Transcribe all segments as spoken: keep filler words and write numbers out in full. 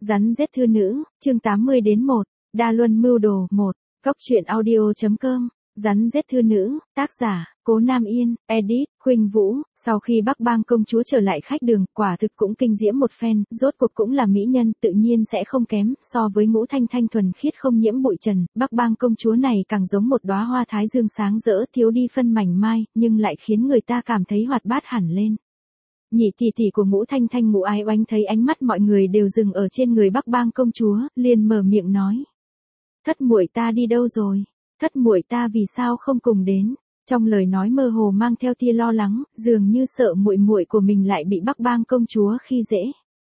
Rắn rết thư nữ, chương tám mươi đến một, Đa Luân mưu đồ, một, Góc truyện audio.com, Rắn rết thư nữ, tác giả, Cố Nam Yên, edit, Khuynh Vũ. Sau khi Bắc Bang công chúa trở lại khách đường, quả thực cũng kinh diễm một phen, rốt cuộc cũng là mỹ nhân, tự nhiên sẽ không kém, so với Ngũ Thanh Thanh thuần khiết không nhiễm bụi trần, Bắc Bang công chúa này càng giống một đóa hoa thái dương sáng rỡ, thiếu đi phân mảnh mai, nhưng lại khiến người ta cảm thấy hoạt bát hẳn lên. Nhị tỷ tỷ của Ngũ Thanh Thanh Ngũ Ái Oánh thấy ánh mắt mọi người đều dừng ở trên người Bắc Bang công chúa, liền mở miệng nói: "Thất muội ta đi đâu rồi? Thất muội ta vì sao không cùng đến?" Trong lời nói mơ hồ mang theo tia lo lắng, dường như sợ muội muội của mình lại bị Bắc Bang công chúa khi dễ.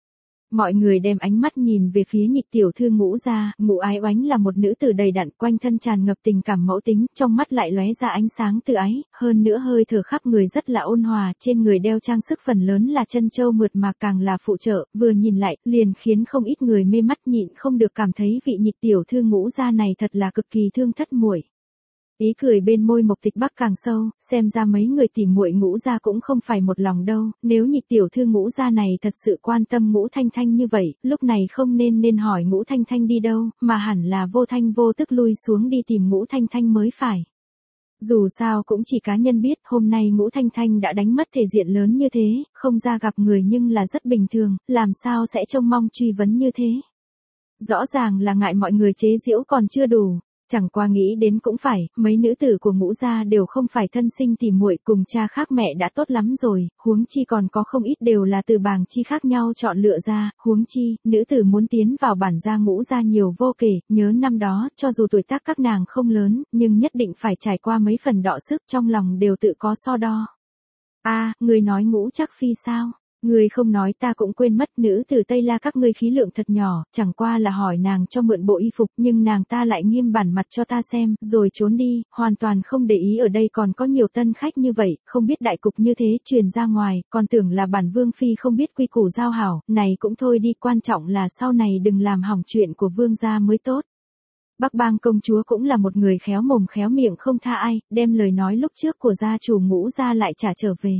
Mọi người đem ánh mắt nhìn về phía Nhịch tiểu thư Ngũ gia, Ngũ Ái Oánh là một nữ tử đầy đặn, quanh thân tràn ngập tình cảm mẫu tính, trong mắt lại lóe ra ánh sáng từ ái, hơn nữa hơi thở khắp người rất là ôn hòa, trên người đeo trang sức phần lớn là chân châu mượt mà càng là phụ trợ, vừa nhìn lại, liền khiến không ít người mê mắt nhịn không được cảm thấy vị Nhịch tiểu thư Ngũ gia này thật là cực kỳ thương thất muội. Ý cười bên môi Mộc Tịch Bắc càng sâu, xem ra mấy người tỉ muội Ngũ gia cũng không phải một lòng đâu, nếu Nhịch tiểu thư Ngũ gia này thật sự quan tâm Ngũ Thanh Thanh như vậy, lúc này không nên nên hỏi Ngũ Thanh Thanh đi đâu, mà hẳn là vô thanh vô tức lui xuống đi tìm Ngũ Thanh Thanh mới phải. Dù sao cũng chỉ cá nhân biết, hôm nay Ngũ Thanh Thanh đã đánh mất thể diện lớn như thế, không ra gặp người nhưng là rất bình thường, làm sao sẽ trông mong truy vấn như thế. Rõ ràng là ngại mọi người chế giễu còn chưa đủ. Chẳng qua nghĩ đến cũng phải, mấy nữ tử của Ngũ gia đều không phải thân sinh tỉ muội, cùng cha khác mẹ đã tốt lắm rồi, huống chi còn có không ít đều là từ bảng chi khác nhau chọn lựa ra, huống chi, nữ tử muốn tiến vào bản gia Ngũ gia nhiều vô kể, nhớ năm đó, cho dù tuổi tác các nàng không lớn, nhưng nhất định phải trải qua mấy phần đọ sức, trong lòng đều tự có so đo. A, à, người nói Ngũ Trác Phi sao? Người không nói ta cũng quên mất, nữ tử Tây La các ngươi khí lượng thật nhỏ, chẳng qua là hỏi nàng cho mượn bộ y phục, nhưng nàng ta lại nghiêm bản mặt cho ta xem, rồi trốn đi, hoàn toàn không để ý ở đây còn có nhiều tân khách như vậy, không biết đại cục như thế truyền ra ngoài, còn tưởng là bản vương phi không biết quy củ giao hảo, này cũng thôi đi, quan trọng là sau này đừng làm hỏng chuyện của vương gia mới tốt. Bắc Bang công chúa cũng là một người khéo mồm khéo miệng không tha ai, đem lời nói lúc trước của gia chủ Ngũ gia lại trả trở về.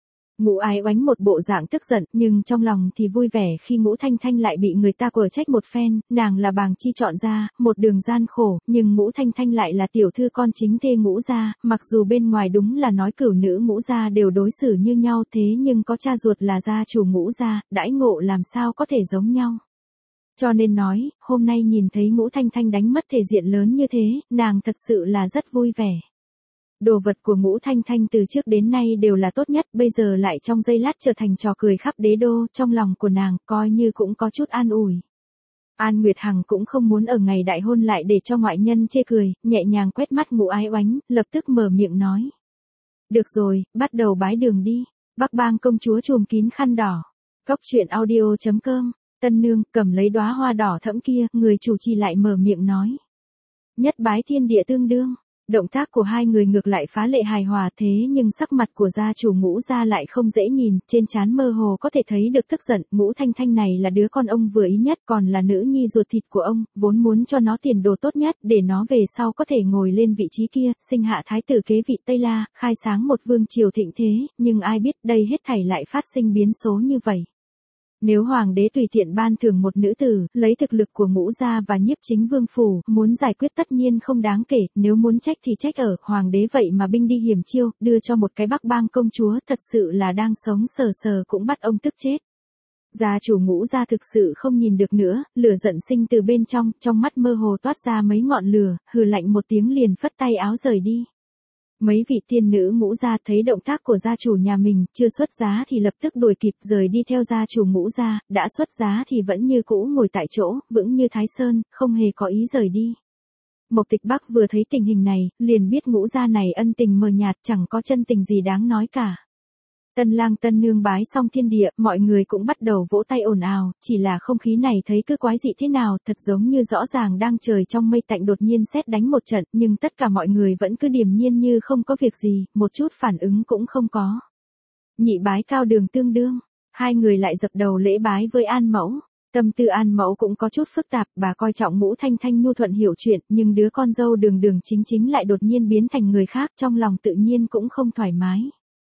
Ngũ Ái Oánh một bộ dạng tức giận, nhưng trong lòng thì vui vẻ khi Ngũ Thanh Thanh lại bị người ta quở trách một phen, nàng là bàng chi chọn ra, một đường gian khổ, nhưng Ngũ Thanh Thanh lại là tiểu thư con chính thê Ngũ gia, mặc dù bên ngoài đúng là nói cửu nữ Ngũ gia đều đối xử như nhau thế nhưng có cha ruột là gia chủ Ngũ gia, đãi ngộ làm sao có thể giống nhau. Cho nên nói, hôm nay nhìn thấy Ngũ Thanh Thanh đánh mất thể diện lớn như thế, nàng thật sự là rất vui vẻ. Đồ vật của Ngũ Thanh Thanh từ trước đến nay đều là tốt nhất, bây giờ lại trong giây lát trở thành trò cười khắp đế đô, trong lòng của nàng coi như cũng có chút an ủi. An Nguyệt Hằng cũng không muốn ở ngày đại hôn lại để cho ngoại nhân chê cười, nhẹ nhàng quét mắt Ngũ Ái Oánh, lập tức mở miệng nói: "Được rồi, bắt đầu bái đường đi." Bắc Bang công chúa trùm kín khăn đỏ. Góc truyện audio.com, Tân nương cầm lấy đóa hoa đỏ thẫm kia, người chủ trì lại mở miệng nói: "Nhất bái thiên địa tương đương." Động tác của hai người ngược lại phá lệ hài hòa, thế nhưng sắc mặt của gia chủ Ngũ gia lại không dễ nhìn, trên trán mơ hồ có thể thấy được tức giận, Ngũ Thanh Thanh này là đứa con ông vừa ý nhất, còn là nữ nhi ruột thịt của ông, vốn muốn cho nó tiền đồ tốt nhất, để nó về sau có thể ngồi lên vị trí kia, sinh hạ thái tử kế vị Tây La, khai sáng một vương triều thịnh thế, nhưng ai biết đây hết thảy lại phát sinh biến số như vậy. Nếu hoàng đế tùy tiện ban thưởng một nữ tử, lấy thực lực của Ngũ gia và Nhiếp Chính Vương phủ, muốn giải quyết tất nhiên không đáng kể, nếu muốn trách thì trách ở hoàng đế vậy mà binh đi hiểm chiêu, đưa cho một cái Bắc Bang công chúa, thật sự là đang sống sờ sờ cũng bắt ông tức chết. Gia chủ Ngũ gia thực sự không nhìn được nữa, lửa giận sinh từ bên trong, trong mắt mơ hồ toát ra mấy ngọn lửa, hừ lạnh một tiếng liền phất tay áo rời đi. Mấy vị tiên nữ Ngũ gia thấy động tác của gia chủ nhà mình, chưa xuất giá thì lập tức đuổi kịp rời đi theo gia chủ Ngũ gia, đã xuất giá thì vẫn như cũ ngồi tại chỗ, vững như Thái Sơn, không hề có ý rời đi. Mộc Tịch Bắc vừa thấy tình hình này, liền biết Ngũ gia này ân tình mờ nhạt, chẳng có chân tình gì đáng nói cả. Tân lang tân nương bái xong thiên địa, mọi người cũng bắt đầu vỗ tay ồn ào, chỉ là không khí này thấy cứ quái dị thế nào, thật giống như rõ ràng đang trời trong mây tạnh đột nhiên sét đánh một trận, nhưng tất cả mọi người vẫn cứ điềm nhiên như không có việc gì, một chút phản ứng cũng không có. Nhị bái cao đường tương đương, hai người lại dập đầu lễ bái với An Mẫu. Tâm tư An Mẫu cũng có chút phức tạp, bà coi trọng Ngũ Thanh Thanh nhu thuận hiểu chuyện, nhưng đứa con dâu đường đường chính chính lại đột nhiên biến thành người khác, trong lòng tự nhiên cũng không thoải mái.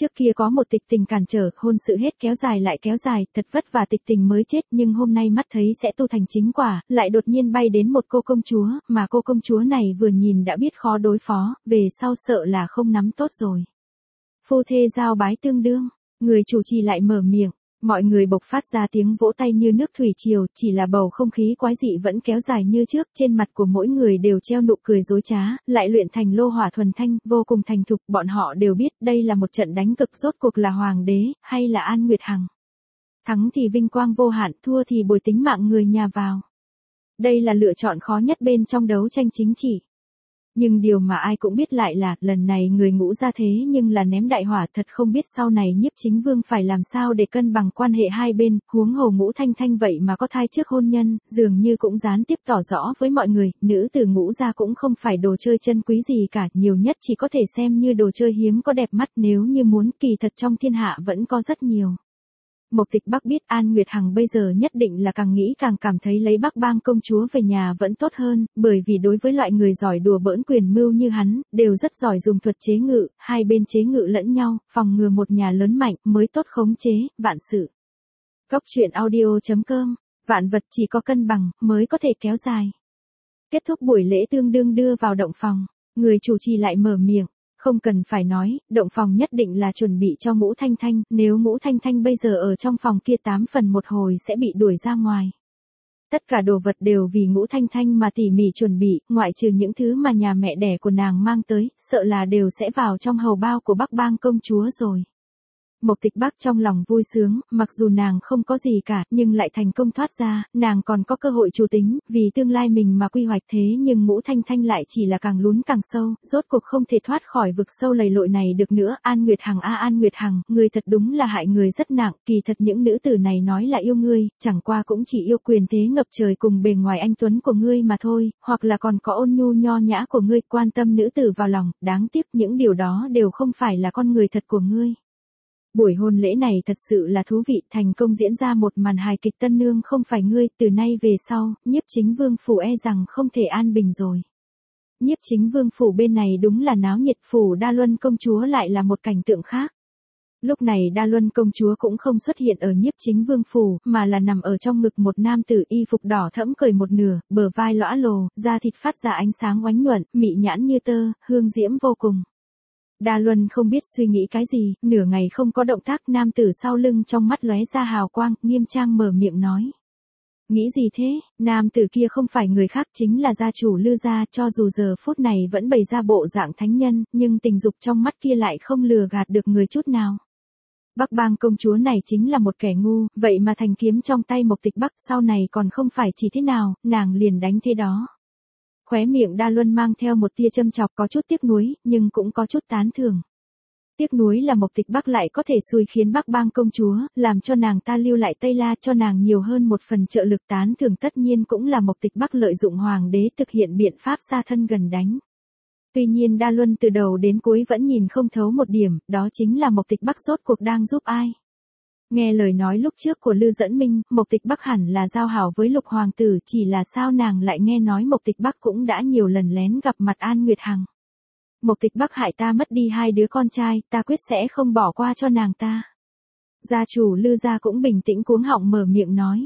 Trước kia có một tịch tình cản trở, hôn sự hết kéo dài lại kéo dài, thật vất vả tịch tình mới chết, nhưng hôm nay mắt thấy sẽ tu thành chính quả, lại đột nhiên bay đến một cô công chúa, mà cô công chúa này vừa nhìn đã biết khó đối phó, về sau sợ là không nắm tốt rồi. Phu thê giao bái tương đương, người chủ trì lại mở miệng, mọi người bộc phát ra tiếng vỗ tay như nước thủy triều, chỉ là bầu không khí quái dị vẫn kéo dài như trước, trên mặt của mỗi người đều treo nụ cười dối trá, lại luyện thành lô hỏa thuần thanh, vô cùng thành thục, bọn họ đều biết đây là một trận đánh cực, rốt cuộc là hoàng đế, hay là An Nguyệt Hằng. Thắng thì vinh quang vô hạn, thua thì bồi tính mạng người nhà vào. Đây là lựa chọn khó nhất bên trong đấu tranh chính trị. Nhưng điều mà ai cũng biết lại là, lần này người Ngũ ra thế nhưng là ném đại hỏa, thật không biết sau này Nhiếp Chính Vương phải làm sao để cân bằng quan hệ hai bên, huống hồ Ngũ Thanh Thanh vậy mà có thai trước hôn nhân, dường như cũng gián tiếp tỏ rõ với mọi người, nữ tử Ngũ ra cũng không phải đồ chơi chân quý gì cả, nhiều nhất chỉ có thể xem như đồ chơi hiếm có đẹp mắt, nếu như muốn kỳ thật trong thiên hạ vẫn có rất nhiều. Mộc Tịch Bắc biết An Nguyệt Hằng bây giờ nhất định là càng nghĩ càng cảm thấy lấy Bắc Bang công chúa về nhà vẫn tốt hơn, bởi vì đối với loại người giỏi đùa bỡn quyền mưu như hắn, đều rất giỏi dùng thuật chế ngự, hai bên chế ngự lẫn nhau, phòng ngừa một nhà lớn mạnh mới tốt khống chế, vạn sự. Góc truyện audio chấm com, vạn vật chỉ có cân bằng mới có thể kéo dài. Kết thúc buổi lễ tương đương đưa vào động phòng, người chủ trì lại mở miệng. Không cần phải nói, động phòng nhất định là chuẩn bị cho Ngũ Thanh Thanh, nếu Ngũ Thanh Thanh bây giờ ở trong phòng kia tám phần một hồi sẽ bị đuổi ra ngoài. Tất cả đồ vật đều vì Ngũ Thanh Thanh mà tỉ mỉ chuẩn bị, ngoại trừ những thứ mà nhà mẹ đẻ của nàng mang tới, sợ là đều sẽ vào trong hầu bao của Bắc Bang công chúa rồi. Mộc Tịch Bắc trong lòng vui sướng, mặc dù nàng không có gì cả, nhưng lại thành công thoát ra, nàng còn có cơ hội chủ tính, vì tương lai mình mà quy hoạch, thế nhưng Ngũ Thanh Thanh lại chỉ là càng lún càng sâu, rốt cuộc không thể thoát khỏi vực sâu lầy lội này được nữa. An Nguyệt Hằng a An Nguyệt Hằng, người thật đúng là hại người rất nặng, kỳ thật những nữ tử này nói là yêu ngươi, chẳng qua cũng chỉ yêu quyền thế ngập trời cùng bề ngoài anh tuấn của ngươi mà thôi, hoặc là còn có ôn nhu nho nhã của ngươi, quan tâm nữ tử vào lòng, đáng tiếc những điều đó đều không phải là con người thật của ngươi. Buổi hôn lễ này thật sự là thú vị, thành công diễn ra một màn hài kịch tân nương không phải ngươi, từ nay về sau, Nhiếp Chính Vương phủ e rằng không thể an bình rồi. Nhiếp Chính Vương phủ bên này đúng là náo nhiệt, phủ Đa Luân công chúa lại là một cảnh tượng khác. Lúc này Đa Luân công chúa cũng không xuất hiện ở Nhiếp Chính Vương phủ, mà là nằm ở trong ngực một nam tử, y phục đỏ thẫm cởi một nửa, bờ vai lõa lồ, da thịt phát ra ánh sáng oánh nhuận, mị nhãn như tơ, hương diễm vô cùng. Đa Luân không biết suy nghĩ cái gì, nửa ngày không có động tác, nam tử sau lưng trong mắt lóe ra hào quang, nghiêm trang mở miệng nói. Nghĩ gì thế, nam tử kia không phải người khác chính là gia chủ Lư gia, cho dù giờ phút này vẫn bày ra bộ dạng thánh nhân, nhưng tình dục trong mắt kia lại không lừa gạt được người chút nào. Bắc Bang công chúa này chính là một kẻ ngu, vậy mà thành kiếm trong tay Mộc Tịch Bắc sau này còn không phải chỉ thế nào, nàng liền đánh thế đó. Khóe miệng Đa Luân mang theo một tia châm chọc, có chút tiếc nuối, nhưng cũng có chút tán thưởng. Tiếc nuối là Mộc Tịch Bắc lại có thể xui khiến Bắc Bang công chúa, làm cho nàng ta lưu lại Tây La, cho nàng nhiều hơn một phần trợ lực. Tán thưởng tất nhiên cũng là Mộc Tịch Bắc lợi dụng hoàng đế thực hiện biện pháp xa thân gần đánh. Tuy nhiên Đa Luân từ đầu đến cuối vẫn nhìn không thấu một điểm, đó chính là Mộc Tịch Bắc rốt cuộc đang giúp ai. Nghe lời nói lúc trước của Lư Dẫn Minh, Mộc Tịch Bắc hẳn là giao hảo với Lục hoàng tử, chỉ là sao nàng lại nghe nói Mộc Tịch Bắc cũng đã nhiều lần lén gặp mặt An Nguyệt Hằng. Mộc Tịch Bắc hại ta mất đi hai đứa con trai, ta quyết sẽ không bỏ qua cho nàng ta. Gia chủ Lư gia cũng bình tĩnh cuống họng mở miệng nói.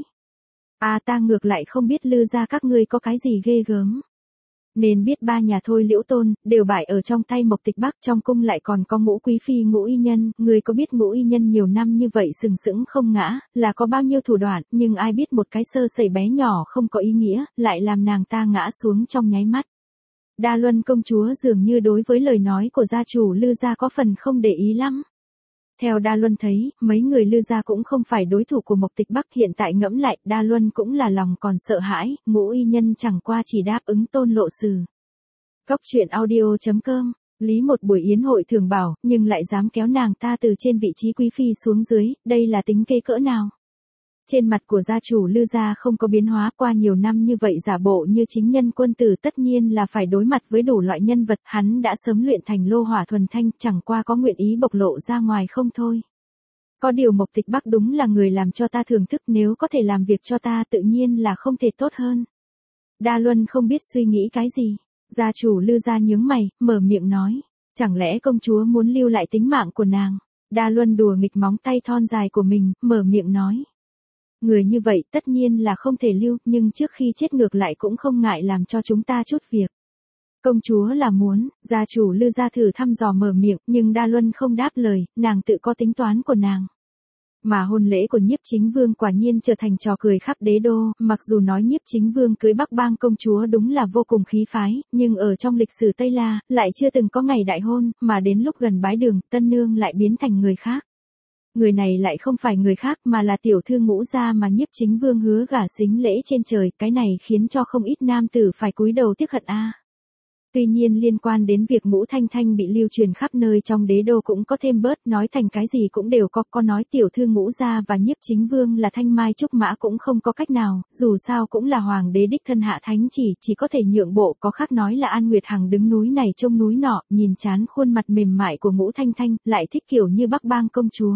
À, ta ngược lại không biết Lư gia các ngươi có cái gì ghê gớm. Nên biết ba nhà Thôi Liễu Tôn, đều bại ở trong tay Mộc Tịch Bắc, trong cung lại còn có Ngũ quý phi Ngũ y nhân, người có biết Ngũ y nhân nhiều năm như vậy sừng sững không ngã, là có bao nhiêu thủ đoạn, nhưng ai biết một cái sơ sẩy bé nhỏ không có ý nghĩa, lại làm nàng ta ngã xuống trong nháy mắt. Đa Luân công chúa dường như đối với lời nói của gia chủ Lư gia có phần không để ý lắm. Theo Đa Luân thấy, mấy người Lư gia cũng không phải đối thủ của Mộc Tịch Bắc, hiện tại ngẫm lại, Đa Luân cũng là lòng còn sợ hãi, Ngũ y nhân chẳng qua chỉ đáp ứng Tôn Lộ Sử. Góc truyện audio chấm com, lý một buổi yến hội thường bảo, nhưng lại dám kéo nàng ta từ trên vị trí quý phi xuống dưới, đây là tính kế cỡ nào? Trên mặt của gia chủ Lư gia không có biến hóa, qua nhiều năm như vậy giả bộ như chính nhân quân tử, tất nhiên là phải đối mặt với đủ loại nhân vật, hắn đã sớm luyện thành lô hỏa thuần thanh, chẳng qua có nguyện ý bộc lộ ra ngoài không thôi. Có điều Mộc Tịch Bắc đúng là người làm cho ta thưởng thức, nếu có thể làm việc cho ta tự nhiên là không thể tốt hơn. Đa Luân không biết suy nghĩ cái gì, gia chủ Lư gia nhướng mày, mở miệng nói, chẳng lẽ công chúa muốn lưu lại tính mạng của nàng? Đa Luân đùa nghịch móng tay thon dài của mình, mở miệng nói. Người như vậy tất nhiên là không thể lưu, nhưng trước khi chết ngược lại cũng không ngại làm cho chúng ta chút việc. Công chúa là muốn, gia chủ Lư gia thử thăm dò mở miệng, nhưng Đa Luân không đáp lời, nàng tự có tính toán của nàng. Mà hôn lễ của Nhiếp Chính Vương quả nhiên trở thành trò cười khắp đế đô, mặc dù nói Nhiếp Chính Vương cưới Bắc Bang công chúa đúng là vô cùng khí phái, nhưng ở trong lịch sử Tây La, lại chưa từng có ngày đại hôn, mà đến lúc gần bái đường, tân nương lại biến thành người khác. Người này lại không phải người khác mà là tiểu thư Ngũ gia mà Nhiếp Chính Vương hứa gả sính lễ trên trời, cái này khiến cho không ít nam tử phải cúi đầu tiếc hận a. Tuy nhiên liên quan đến việc Ngũ Thanh Thanh bị lưu truyền khắp nơi trong đế đô cũng có thêm bớt, nói thành cái gì cũng đều có, có nói tiểu thư Ngũ gia và Nhiếp Chính Vương là thanh mai trúc mã cũng không có cách nào, dù sao cũng là hoàng đế đích thân hạ thánh chỉ, chỉ có thể nhượng bộ, có khác nói là An Nguyệt Hằng đứng núi này trông núi nọ, nhìn chán khuôn mặt mềm mại của Ngũ Thanh Thanh, lại thích kiểu như Bắc Bang công chúa.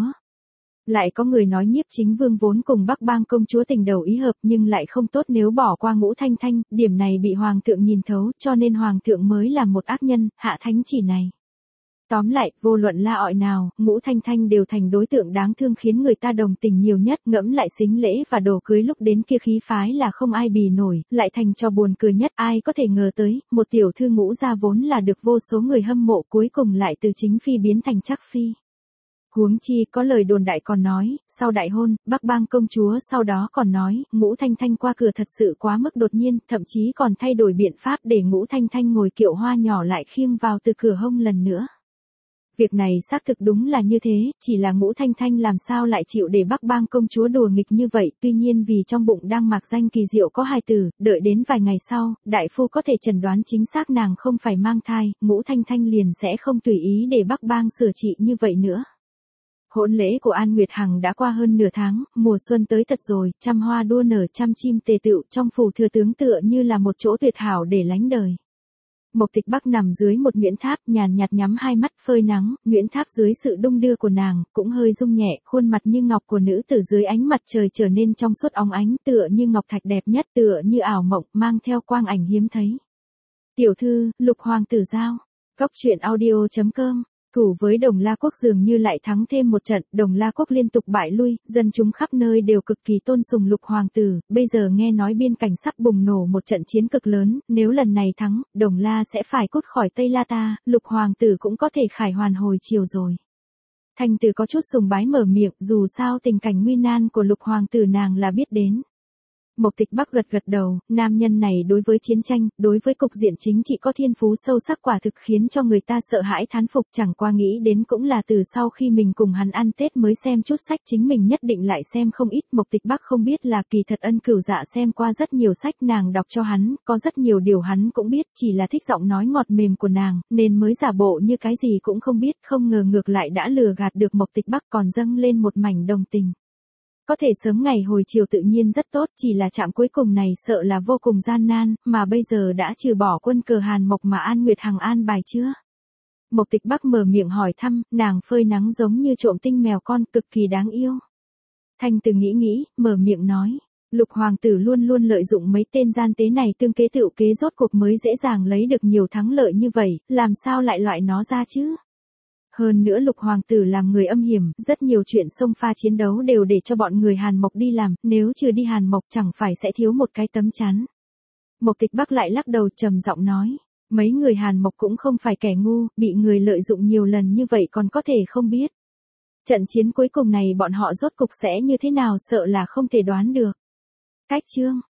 Lại có người nói Nhiếp Chính Vương vốn cùng Bắc Bang công chúa tình đầu ý hợp nhưng lại không tốt nếu bỏ qua Ngũ Thanh Thanh, điểm này bị hoàng thượng nhìn thấu, cho nên hoàng thượng mới là một ác nhân, hạ thánh chỉ này. Tóm lại, vô luận la ọi nào, Ngũ Thanh Thanh đều thành đối tượng đáng thương khiến người ta đồng tình nhiều nhất, ngẫm lại sính lễ và đồ cưới lúc đến kia khí phái là không ai bì nổi, lại thành cho buồn cười nhất, ai có thể ngờ tới, một tiểu thư Ngũ gia vốn là được vô số người hâm mộ cuối cùng lại từ chính phi biến thành chắc phi. Huống chi có lời đồn đại còn nói, sau đại hôn, Bắc Bang công chúa sau đó còn nói, Ngũ Thanh Thanh qua cửa thật sự quá mức đột nhiên, thậm chí còn thay đổi biện pháp để Ngũ Thanh Thanh ngồi kiệu hoa nhỏ lại khiêng vào từ cửa hông lần nữa. Việc này xác thực đúng là như thế, chỉ là Ngũ Thanh Thanh làm sao lại chịu để Bắc Bang công chúa đùa nghịch như vậy, tuy nhiên vì trong bụng đang mạc danh kỳ diệu có hài tử, đợi đến vài ngày sau, đại phu có thể chẩn đoán chính xác nàng không phải mang thai, Ngũ Thanh Thanh liền sẽ không tùy ý để Bắc Bang sửa trị như vậy nữa. Hôn lễ của An Nguyệt Hằng đã qua hơn nửa tháng, mùa xuân tới thật rồi, trăm hoa đua nở trăm chim tề tựu, trong phủ thừa tướng tựa như là một chỗ tuyệt hảo để lánh đời. Mộc Tịch Bắc nằm dưới một nhuyễn tháp, nhàn nhạt nhắm hai mắt phơi nắng, nhuyễn tháp dưới sự đung đưa của nàng, cũng hơi rung nhẹ, khuôn mặt như ngọc của nữ tử dưới ánh mặt trời trở nên trong suốt óng ánh, tựa như ngọc thạch đẹp nhất, tựa như ảo mộng, mang theo quang ảnh hiếm thấy. Tiểu thư, Lục Hoàng tử giao. Góc truyện audio chấm com. Thủ với Đồng La Quốc dường như lại thắng thêm một trận, Đồng La Quốc liên tục bại lui, dân chúng khắp nơi đều cực kỳ tôn sùng Lục Hoàng tử, bây giờ nghe nói biên cảnh sắp bùng nổ một trận chiến cực lớn, nếu lần này thắng, Đồng La sẽ phải cút khỏi Tây La ta, Lục Hoàng tử cũng có thể khải hoàn hồi chiều rồi. Thành Tử có chút sùng bái mở miệng, dù sao tình cảnh nguy nan của Lục Hoàng tử nàng là biết đến. Mộc Tịch Bắc gật gật đầu, nam nhân này đối với chiến tranh, đối với cục diện chính trị có thiên phú sâu sắc quả thực khiến cho người ta sợ hãi thán phục, chẳng qua nghĩ đến cũng là từ sau khi mình cùng hắn ăn Tết mới xem chút sách chính mình nhất định lại xem không ít. Mộc Tịch Bắc không biết là kỳ thật Ân Cửu Dạ xem qua rất nhiều sách nàng đọc cho hắn, có rất nhiều điều hắn cũng biết, chỉ là thích giọng nói ngọt mềm của nàng, nên mới giả bộ như cái gì cũng không biết, không ngờ ngược lại đã lừa gạt được Mộc Tịch Bắc còn dâng lên một mảnh đồng tình. Có thể sớm ngày hồi chiều tự nhiên rất tốt, chỉ là chạm cuối cùng này sợ là vô cùng gian nan, mà bây giờ đã trừ bỏ quân cờ Hàn Mộc mà An Nguyệt Hằng an bài chưa? Mộc Tịch Bắc mở miệng hỏi thăm, nàng phơi nắng giống như trộm tinh mèo con, cực kỳ đáng yêu. Thanh Từ nghĩ nghĩ, mở miệng nói, Lục Hoàng tử luôn luôn lợi dụng mấy tên gian tế này tương kế tựu kế rốt cuộc mới dễ dàng lấy được nhiều thắng lợi như vậy, làm sao lại loại nó ra chứ? Hơn nữa Lục Hoàng tử làm người âm hiểm, rất nhiều chuyện xông pha chiến đấu đều để cho bọn người Hàn Mộc đi làm, nếu chưa đi Hàn Mộc chẳng phải sẽ thiếu một cái tấm chắn. Mộc Tịch Bắc lại lắc đầu trầm giọng nói, mấy người Hàn Mộc cũng không phải kẻ ngu, bị người lợi dụng nhiều lần như vậy còn có thể không biết. Trận chiến cuối cùng này bọn họ rốt cục sẽ như thế nào sợ là không thể đoán được. Cách chương